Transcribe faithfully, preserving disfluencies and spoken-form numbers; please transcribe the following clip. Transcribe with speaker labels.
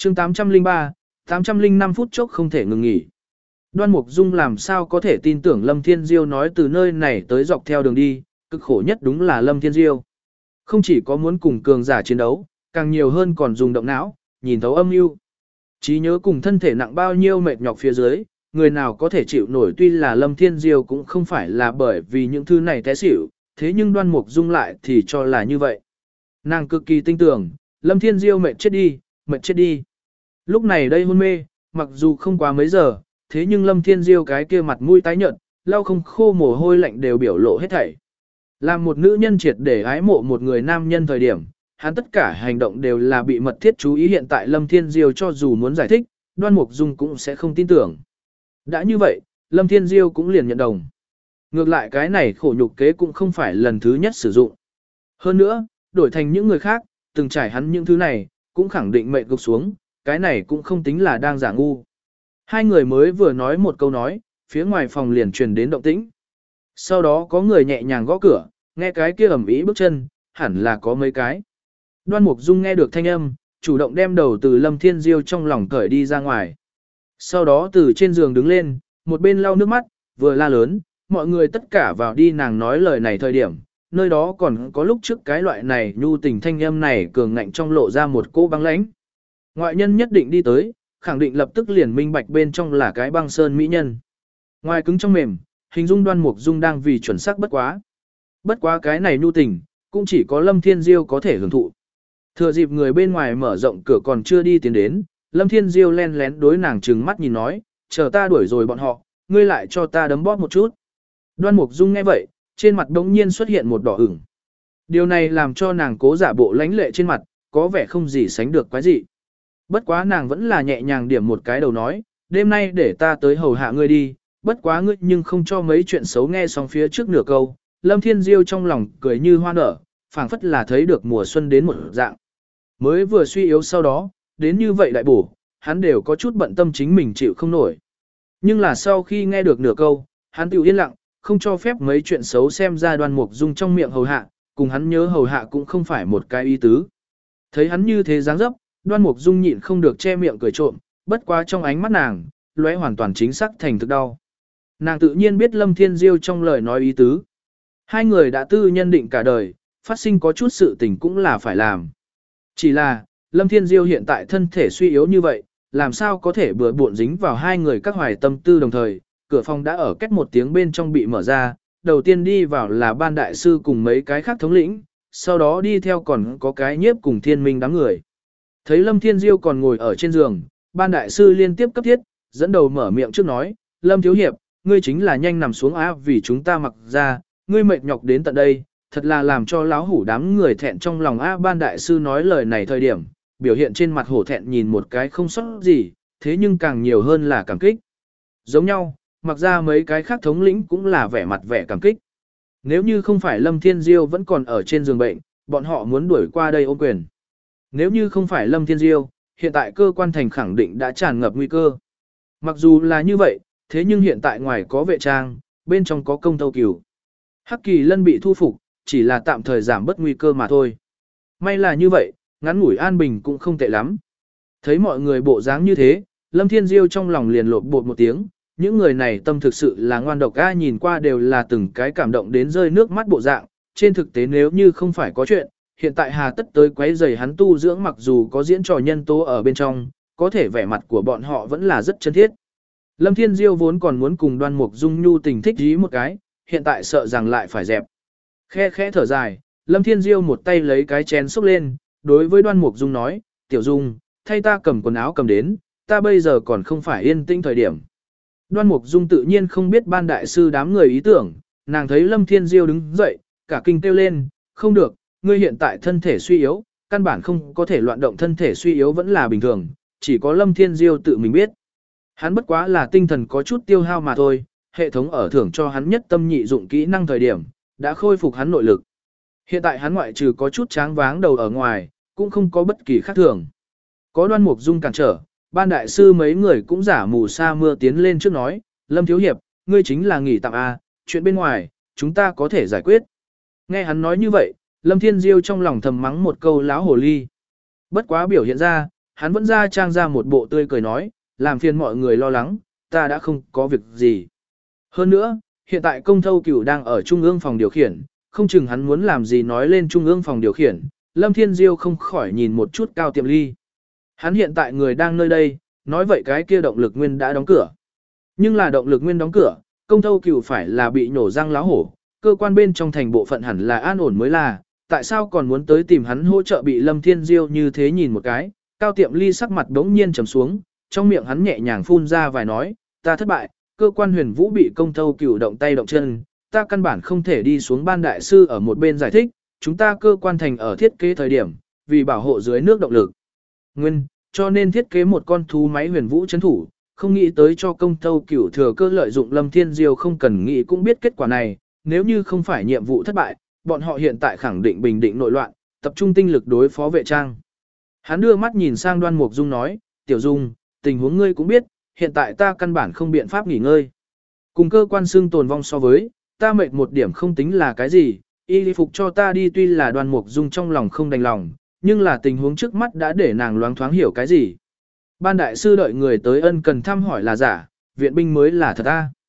Speaker 1: chương tám trăm lẻ ba, tám trăm lẻ năm phút chốc không thể ngừng nghỉ. Đoan Mục Dung làm sao có thể tin tưởng Lâm Thiên Diêu nói từ nơi này tới dọc theo đường đi, cực khổ nhất đúng là Lâm Thiên Diêu. Không chỉ có muốn cùng cường giả chiến đấu, càng nhiều hơn còn dùng động não, nhìn thấu âm mưu. Trí nhớ cùng thân thể nặng bao nhiêu mệt nhọc phía dưới, người nào có thể chịu nổi, tuy là Lâm Thiên Diêu cũng không phải là bởi vì những thứ này té xỉu, thế nhưng Đoan Mục Dung lại thì cho là như vậy. Nàng cực kỳ tin tưởng, Lâm Thiên Diêu mệt chết đi, mệt chết đi. Lúc này đây hôn mê, mặc dù không quá mấy giờ, thế nhưng Lâm Thiên Diêu cái kia mặt mũi tái nhợt, lau không khô mồ hôi lạnh đều biểu lộ hết thảy. Làm một nữ nhân triệt để ái mộ một người nam nhân thời điểm, hắn tất cả hành động đều là bị mật thiết chú ý. Hiện tại Lâm Thiên Diêu cho dù muốn giải thích, Đoan Mục Dung cũng sẽ không tin tưởng. Đã như vậy, Lâm Thiên Diêu cũng liền nhận đồng. Ngược lại cái này khổ nhục kế cũng không phải lần thứ nhất sử dụng. Hơn nữa, đổi thành những người khác, từng trải hắn những thứ này, cũng khẳng định mệnh gục xuống, cái này cũng không tính là đang giả ngu. Hai người mới vừa nói một câu nói, phía ngoài phòng liền truyền đến động tĩnh. Sau đó có người nhẹ nhàng gõ cửa, nghe cái kia ầm ĩ bước chân, hẳn là có mấy cái. Đoan Mục Dung nghe được thanh âm, chủ động đem đầu từ Lâm Thiên Diêu trong lòng cởi đi ra ngoài. Sau đó từ trên giường đứng lên, một bên lau nước mắt, vừa la lớn, mọi người tất cả vào đi. Nàng nói lời này thời điểm, nơi đó còn có lúc trước cái loại này nhu tình thanh âm này cường ngạnh trong lộ ra một cô băng lãnh. Ngoại nhân nhất định đi tới, khẳng định lập tức liền minh bạch bên trong là cái băng sơn mỹ nhân. Ngoài cứng trong mềm, hình dung Đoan Mục Dung đang vì chuẩn xác bất quá. Bất quá cái này nhu tình, cũng chỉ có Lâm Thiên Diêu có thể hưởng thụ. Thừa dịp người bên ngoài mở rộng cửa còn chưa đi tiến đến, Lâm Thiên Diêu len lén đối nàng trừng mắt nhìn nói, chờ ta đuổi rồi bọn họ, ngươi lại cho ta đấm bóp một chút. Đoan Mục Dung nghe vậy, trên mặt đống nhiên xuất hiện một đỏ ửng. Điều này làm cho nàng cố giả bộ lãnh lệ trên mặt, có vẻ không gì sánh được quái dị. Bất quá nàng vẫn là nhẹ nhàng điểm một cái đầu nói, đêm nay để ta tới hầu hạ ngươi đi, bất quá ngươi nhưng không cho mấy chuyện xấu. Nghe xong phía trước nửa câu, Lâm Thiên Diêu trong lòng cười như hoa nở, phảng phất là thấy được mùa xuân đến một dạng. Mới vừa suy yếu sau đó, đến như vậy đại bổ, hắn đều có chút bận tâm chính mình chịu không nổi. Nhưng là sau khi nghe được nửa câu, hắn tự yên lặng, không cho phép mấy chuyện xấu. Xem ra Đoan Mục Dung trong miệng hầu hạ, cùng hắn nhớ hầu hạ cũng không phải một cái ý tứ. Thấy hắn như thế dáng dấp, Đoan Mục Dung nhịn không được che miệng cười trộm, bất quá trong ánh mắt nàng, lóe hoàn toàn chính xác thành thực đau. Nàng tự nhiên biết Lâm Thiên Diêu trong lời nói ý tứ. Hai người đã tư nhân định cả đời, phát sinh có chút sự tình cũng là phải làm. Chỉ là, Lâm Thiên Diêu hiện tại thân thể suy yếu như vậy, làm sao có thể bừa bộn dính vào hai người các hoài tâm tư đồng thời. Cửa phòng đã ở cách một tiếng bên trong bị mở ra, đầu tiên đi vào là Ban đại sư cùng mấy cái khác thống lĩnh, sau đó đi theo còn có cái nhiếp cùng Thiên Minh đám người. Thấy Lâm Thiên Diêu còn ngồi ở trên giường, Ban đại sư liên tiếp cấp thiết, dẫn đầu mở miệng trước nói, Lâm thiếu hiệp, ngươi chính là nhanh nằm xuống á, vì chúng ta mặc ra, ngươi mệt nhọc đến tận đây, thật là làm cho láo hủ đám người thẹn trong lòng a. Ban đại sư nói lời này thời điểm, biểu hiện trên mặt hổ thẹn nhìn một cái không sót gì, thế nhưng càng nhiều hơn là cảm kích. Giống nhau, mặc ra mấy cái khác thống lĩnh cũng là vẻ mặt vẻ cảm kích. Nếu như không phải Lâm Thiên Diêu vẫn còn ở trên giường bệnh, bọn họ muốn đuổi qua đây ôm quyền. Nếu như không phải Lâm Thiên Diêu, hiện tại cơ quan thành khẳng định đã tràn ngập nguy cơ. Mặc dù là như vậy, thế nhưng hiện tại ngoài có vệ trang, bên trong có công tâu cửu. Hắc Kỳ Lân bị thu phục, chỉ là tạm thời giảm bớt nguy cơ mà thôi. May là như vậy, ngắn ngủi an bình cũng không tệ lắm. Thấy mọi người bộ dáng như thế, Lâm Thiên Diêu trong lòng liền lột bột một tiếng, những người này tâm thực sự là ngoan độc a, nhìn qua đều là từng cái cảm động đến rơi nước mắt bộ dạng. Trên thực tế nếu như không phải có chuyện, hiện tại hà tất tới quấy rầy hắn tu dưỡng, mặc dù có diễn trò nhân tố ở bên trong, có thể vẻ mặt của bọn họ vẫn là rất chân thiết. Lâm Thiên Diêu vốn còn muốn cùng Đoan Mục Dung nhu tình thích dí một cái, hiện tại sợ rằng lại phải dẹp. Khe khẽ thở dài, Lâm Thiên Diêu một tay lấy cái chén xúc lên, đối với Đoan Mục Dung nói, Tiểu Dung, thay ta cầm quần áo cầm đến, ta bây giờ còn không phải yên tĩnh thời điểm. Đoan Mục Dung tự nhiên không biết Ban đại sư đám người ý tưởng, nàng thấy Lâm Thiên Diêu đứng dậy, cả kinh kêu lên, không được, ngươi hiện tại thân thể suy yếu, căn bản không có thể loạn động, thân thể suy yếu vẫn là bình thường, chỉ có Lâm Thiên Diêu tự mình biết. Hắn bất quá là tinh thần có chút tiêu hao mà thôi, hệ thống ở thưởng cho hắn nhất tâm nhị dụng kỹ năng thời điểm, đã khôi phục hắn nội lực. Hiện tại hắn ngoại trừ có chút tráng váng đầu ở ngoài, cũng không có bất kỳ khác thường. Có Đoan Mục Dung cản trở, Ban đại sư mấy người cũng giả mù sa mưa tiến lên trước nói, Lâm thiếu hiệp, ngươi chính là nghỉ tạm a, chuyện bên ngoài, chúng ta có thể giải quyết. Nghe hắn nói như vậy, Lâm Thiên Diêu trong lòng thầm mắng một câu láo hồ ly. Bất quá biểu hiện ra, hắn vẫn ra trang ra một bộ tươi cười nói, làm phiền mọi người lo lắng, ta đã không có việc gì. Hơn nữa, hiện tại công thâu cửu đang ở trung ương phòng điều khiển, không chừng hắn muốn làm gì nói lên trung ương phòng điều khiển, Lâm Thiên Diêu không khỏi nhìn một chút Cao Tiệm Ly. Hắn hiện tại người đang nơi đây, nói vậy cái kia động lực nguyên đã đóng cửa. Nhưng là động lực nguyên đóng cửa, công thâu cửu phải là bị nổ răng láo hổ, cơ quan bên trong thành bộ phận hẳn là an ổn mới là, tại sao còn muốn tới tìm hắn hỗ trợ bị Lâm Thiên Diêu như thế nhìn một cái. Cao Tiệm Ly sắc mặt đống nhiên trầm xuống, trong miệng hắn nhẹ nhàng phun ra vài nói, ta thất bại, cơ quan huyền vũ bị công thâu cửu động tay động chân, ta căn bản không thể đi xuống ban đại sư ở một bên giải thích, chúng ta cơ quan thành ở thiết kế thời điểm, vì bảo hộ dưới nước động lực. Nguyên, cho nên thiết kế một con thú máy huyền vũ chấn thủ, không nghĩ tới cho công thâu cửu thừa cơ lợi dụng Lâm Thiên Diêu không cần nghĩ cũng biết kết quả này, nếu như không phải nhiệm vụ thất bại, bọn họ hiện tại khẳng định bình định nội loạn, tập trung tinh lực đối phó vệ trang. Hắn đưa mắt nhìn sang Đoan Mục Dung nói, Tiểu Dung, tình huống ngươi cũng biết, hiện tại ta căn bản không biện pháp nghỉ ngơi. Cùng cơ quan xương tồn vong so với, ta mệt một điểm không tính là cái gì, y phục cho ta đi tuy là Đoan Mục Dung trong lòng không đành lòng, nhưng là tình huống trước mắt đã để nàng loáng thoáng hiểu cái gì. Ban đại sư đợi người tới ân cần thăm hỏi là giả, viện binh mới là thật a.